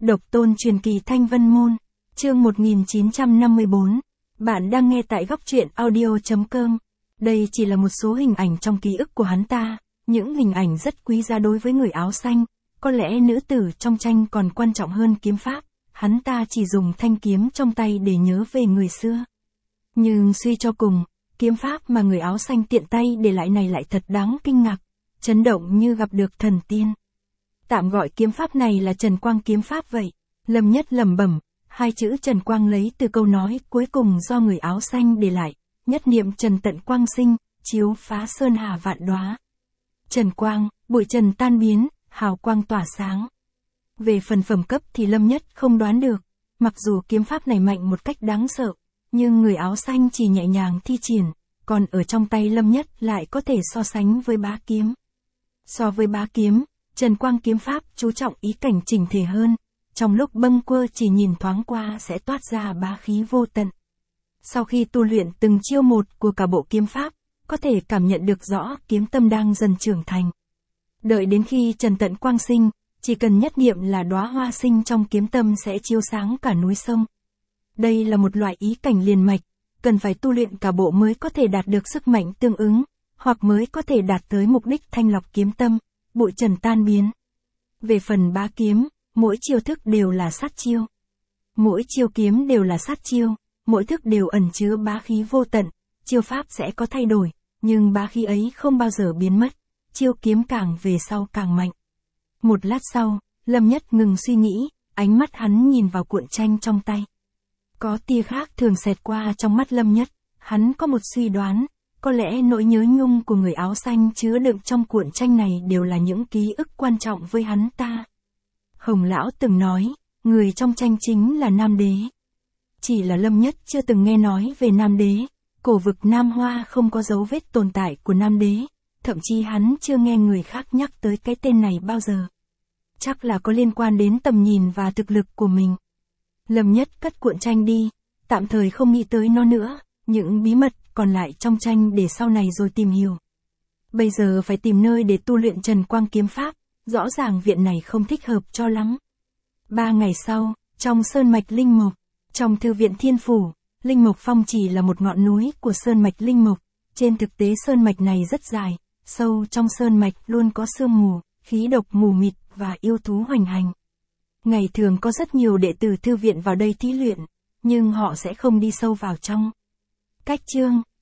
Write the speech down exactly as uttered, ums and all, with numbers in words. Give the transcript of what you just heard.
Độc tôn truyền kỳ Thanh Vân Môn, chương một nghìn chín trăm năm mươi tư. Bạn đang nghe tại góc truyện audio chấm com. Đây chỉ là một số hình ảnh trong ký ức của hắn ta, những hình ảnh rất quý giá đối với người áo xanh, có lẽ nữ tử trong tranh còn quan trọng hơn kiếm pháp, hắn ta chỉ dùng thanh kiếm trong tay để nhớ về người xưa. Nhưng suy cho cùng, kiếm pháp mà người áo xanh tiện tay để lại này lại thật đáng kinh ngạc, chấn động như gặp được thần tiên. Tạm gọi kiếm pháp này là Trần Quang kiếm pháp vậy. Lâm Nhất lẩm bẩm, hai chữ Trần Quang lấy từ câu nói cuối cùng do người áo xanh để lại, nhất niệm Trần tận quang sinh, chiếu phá sơn hà vạn đóa. Trần Quang, bụi trần tan biến, hào quang tỏa sáng. Về phần phẩm cấp thì Lâm Nhất không đoán được, mặc dù kiếm pháp này mạnh một cách đáng sợ, nhưng người áo xanh chỉ nhẹ nhàng thi triển, còn ở trong tay Lâm Nhất lại có thể so sánh với bá kiếm. So với bá kiếm, Trần Quang kiếm pháp chú trọng ý cảnh chỉnh thể hơn, trong lúc bâng quơ chỉ nhìn thoáng qua sẽ toát ra bá khí vô tận. Sau khi tu luyện từng chiêu một của cả bộ kiếm pháp, có thể cảm nhận được rõ kiếm tâm đang dần trưởng thành. Đợi đến khi Trần tận quang sinh, chỉ cần nhất niệm là đóa hoa sinh trong kiếm tâm sẽ chiếu sáng cả núi sông. Đây là một loại ý cảnh liền mạch, cần phải tu luyện cả bộ mới có thể đạt được sức mạnh tương ứng, hoặc mới có thể đạt tới mục đích thanh lọc kiếm tâm, bụi trần tan biến. Về phần bá kiếm, mỗi chiêu thức đều là sát chiêu. Mỗi chiêu kiếm đều là sát chiêu, mỗi thức đều ẩn chứa bá khí vô tận, chiêu pháp sẽ có thay đổi, nhưng bá khí ấy không bao giờ biến mất, chiêu kiếm càng về sau càng mạnh. Một lát sau, Lâm Nhất ngừng suy nghĩ, ánh mắt hắn nhìn vào cuộn tranh trong tay. Có tia khác thường xẹt qua trong mắt Lâm Nhất, hắn có một suy đoán, có lẽ nỗi nhớ nhung của người áo xanh chứa đựng trong cuộn tranh này đều là những ký ức quan trọng với hắn ta. Hồng Lão từng nói, người trong tranh chính là Nam Đế. Chỉ là Lâm Nhất chưa từng nghe nói về Nam Đế, cổ vực Nam Hoa không có dấu vết tồn tại của Nam Đế, thậm chí hắn chưa nghe người khác nhắc tới cái tên này bao giờ. Chắc là có liên quan đến tầm nhìn và thực lực của mình. Lâm Nhất cất cuộn tranh đi, tạm thời không nghĩ tới nó nữa, những bí mật còn lại trong tranh để sau này rồi tìm hiểu. Bây giờ phải tìm nơi để tu luyện Trần Quang kiếm pháp, rõ ràng viện này không thích hợp cho lắm. Ba ngày sau, trong sơn mạch Linh Mộc, trong thư viện Thiên Phủ, Linh Mộc Phong chỉ là một ngọn núi của sơn mạch Linh Mộc, trên thực tế sơn mạch này rất dài, sâu trong sơn mạch luôn có sương mù, khí độc mù mịt và yêu thú hoành hành. Ngày thường có rất nhiều đệ tử thư viện vào đây thí luyện, nhưng họ sẽ không đi sâu vào trong. Cách chương